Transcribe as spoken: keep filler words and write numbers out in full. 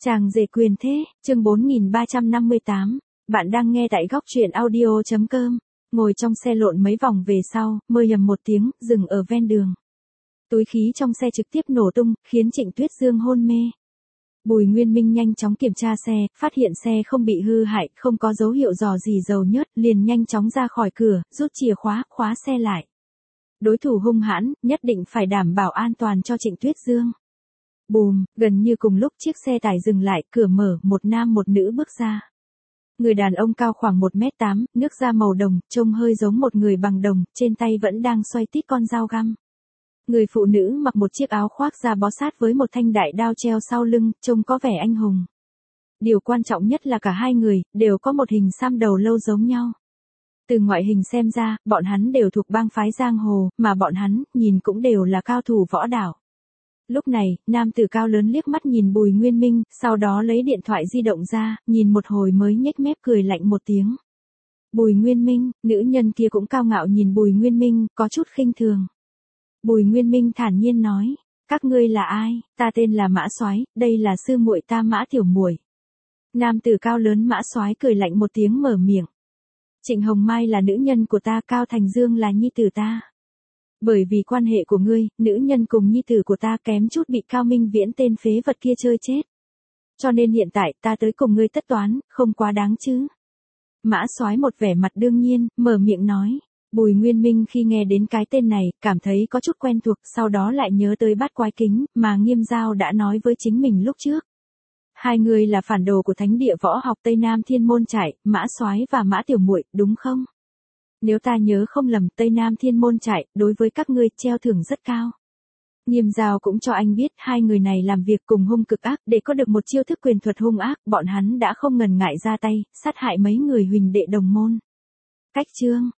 Chàng rể quyền thế, chương bốn nghìn ba trăm năm mươi tám. Bạn đang nghe tại góc truyện audio chấm com. Ngồi trong xe lộn mấy vòng về sau, mơ nhầm một tiếng, dừng ở ven đường. Túi khí trong xe trực tiếp nổ tung, khiến Trịnh Tuyết Dương hôn mê. Bùi Nguyên Minh nhanh chóng kiểm tra xe, phát hiện xe không bị hư hại, không có dấu hiệu rò rỉ dầu nhớt, liền nhanh chóng ra khỏi cửa, rút chìa khóa, khóa xe lại. Đối thủ hung hãn, nhất định phải đảm bảo an toàn cho Trịnh Tuyết Dương. Bùm, gần như cùng lúc chiếc xe tải dừng lại, cửa mở, một nam một nữ bước ra. Người đàn ông cao khoảng một mét tám, nước da màu đồng, trông hơi giống một người bằng đồng, trên tay vẫn đang xoay tít con dao găm. Người phụ nữ mặc một chiếc áo khoác da bó sát với một thanh đại đao treo sau lưng, trông có vẻ anh hùng. Điều quan trọng nhất là cả hai người, đều có một hình xăm đầu lâu giống nhau. Từ ngoại hình xem ra, bọn hắn đều thuộc bang phái giang hồ, mà bọn hắn, nhìn cũng đều là cao thủ võ đạo. Lúc này, nam tử cao lớn liếc mắt nhìn Bùi Nguyên Minh, sau đó lấy điện thoại di động ra, nhìn một hồi mới nhếch mép cười lạnh một tiếng. Bùi Nguyên Minh, nữ nhân kia cũng cao ngạo nhìn Bùi Nguyên Minh, có chút khinh thường. Bùi Nguyên Minh thản nhiên nói, các ngươi là ai? Ta tên là Mã Soái, đây là sư muội ta Mã Tiểu Muội. Nam tử cao lớn Mã Soái cười lạnh một tiếng mở miệng. Trịnh Hồng Mai là nữ nhân của ta, Cao Thành Dương là nhi tử ta. Bởi vì quan hệ của ngươi, nữ nhân cùng nhi tử của ta kém chút bị Cao Minh Viễn tên phế vật kia chơi chết. Cho nên hiện tại ta tới cùng ngươi tất toán, không quá đáng chứ. Mã Soái một vẻ mặt đương nhiên, mở miệng nói. Bùi Nguyên Minh khi nghe đến cái tên này, cảm thấy có chút quen thuộc, sau đó lại nhớ tới Bát Quái Kính, mà Nghiêm Giao đã nói với chính mình lúc trước. Hai người là phản đồ của Thánh địa võ học Tây Nam Thiên Môn Trại, Mã Soái và Mã Tiểu Muội, đúng không? Nếu ta nhớ không lầm, Tây Nam Thiên Môn Trại, đối với các ngươi treo thưởng rất cao. Nghiêm Giao cũng cho anh biết hai người này làm việc cùng hung cực ác, để có được một chiêu thức quyền thuật hung ác, bọn hắn đã không ngần ngại ra tay, sát hại mấy người huỳnh đệ đồng môn. Cách chương,